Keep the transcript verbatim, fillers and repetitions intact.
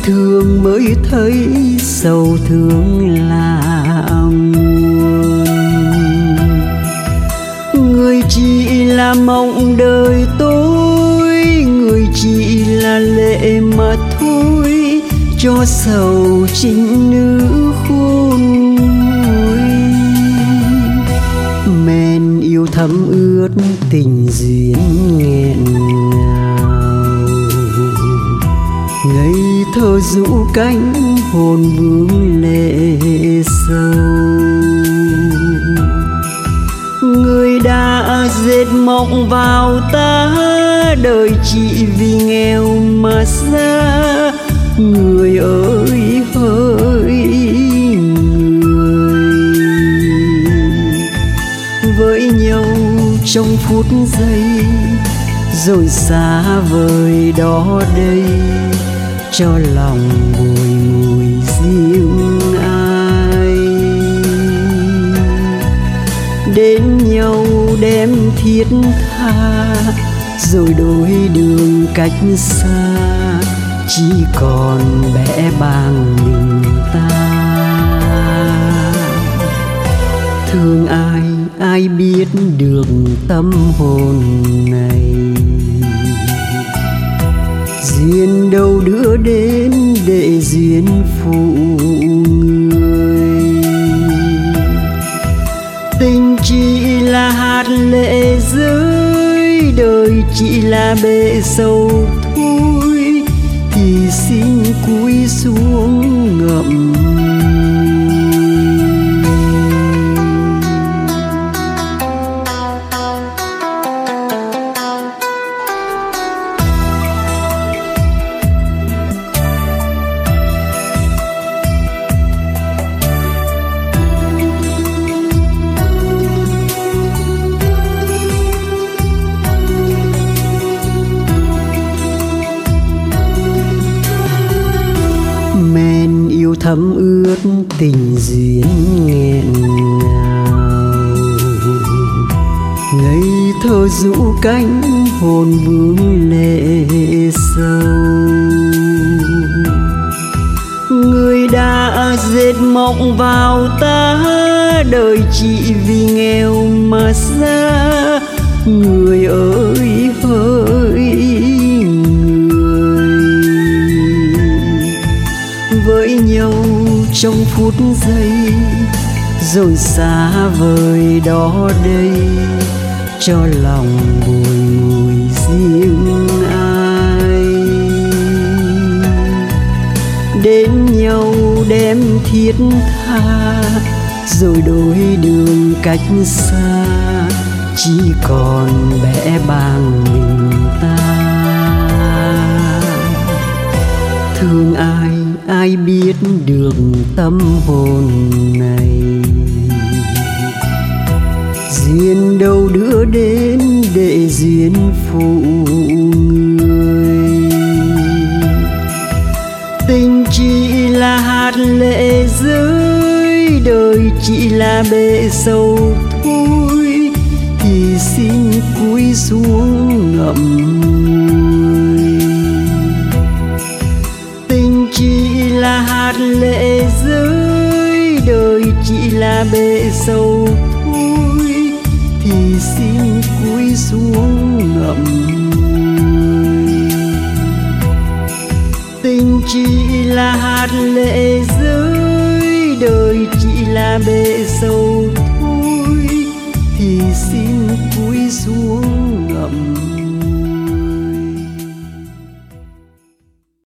thương mới thấy sầu thương là nguồn. Người chỉ là mộng đời tôi, người chỉ là lệ mà thôi, cho sầu trinh nữ khôn nguôi. Men yêu thấm ướt tình duyên nghẹn ngào, ngây thơ rũ cánh hồn vương lệ sâu. Người đã dệt mộng vào ta, đời chỉ vì nghèo mà xa. Người ơi hỡi người, với nhau trong phút giây rồi xa vời đó đây, cho lòng bùi ngùi riêng ai. Đến nhau đem thiết tha, rồi đôi đường cách xa, chỉ còn bẽ bàng mình ta. Thương ai ai biết được tâm hồn này, duyên đâu đưa đến để duyên phụ người. Tình chỉ là hạt lệ rơi, đời chỉ là bể sầu thôi, thì xin cúi xuống ngậm. Men yêu thấm ướt tình duyên nghẹn ngào, ngây thơ rũ cánh hồn vương lệ sâu. Người đã dệt mộng vào ta, đời chỉ vì nghèo mà xa. Người ơi hỡi người, với nhau trong phút giây rồi xa vời đó đây, cho lòng bùi ngùi riêng ai. Đến nhau đem thiết tha, rồi đôi đường cách xa, chỉ còn bẽ bàng mình ta. Thương ai ai biết được tâm hồn này, duyên đâu đưa đến để duyên phụ người. Tình chỉ là hạt lệ rơi, đời chỉ là bể sầu thôi, thì xin cúi xuống ngậm ngùi. Tình chỉ là hạt lệ rơi, đời chỉ là bể sầu thôi, thì xin cúi xuống ngậm ngùi. Tình chỉ là hạt lệ rơi, đời chỉ là bể sầu thôi, thì xin cúi xuống ngậm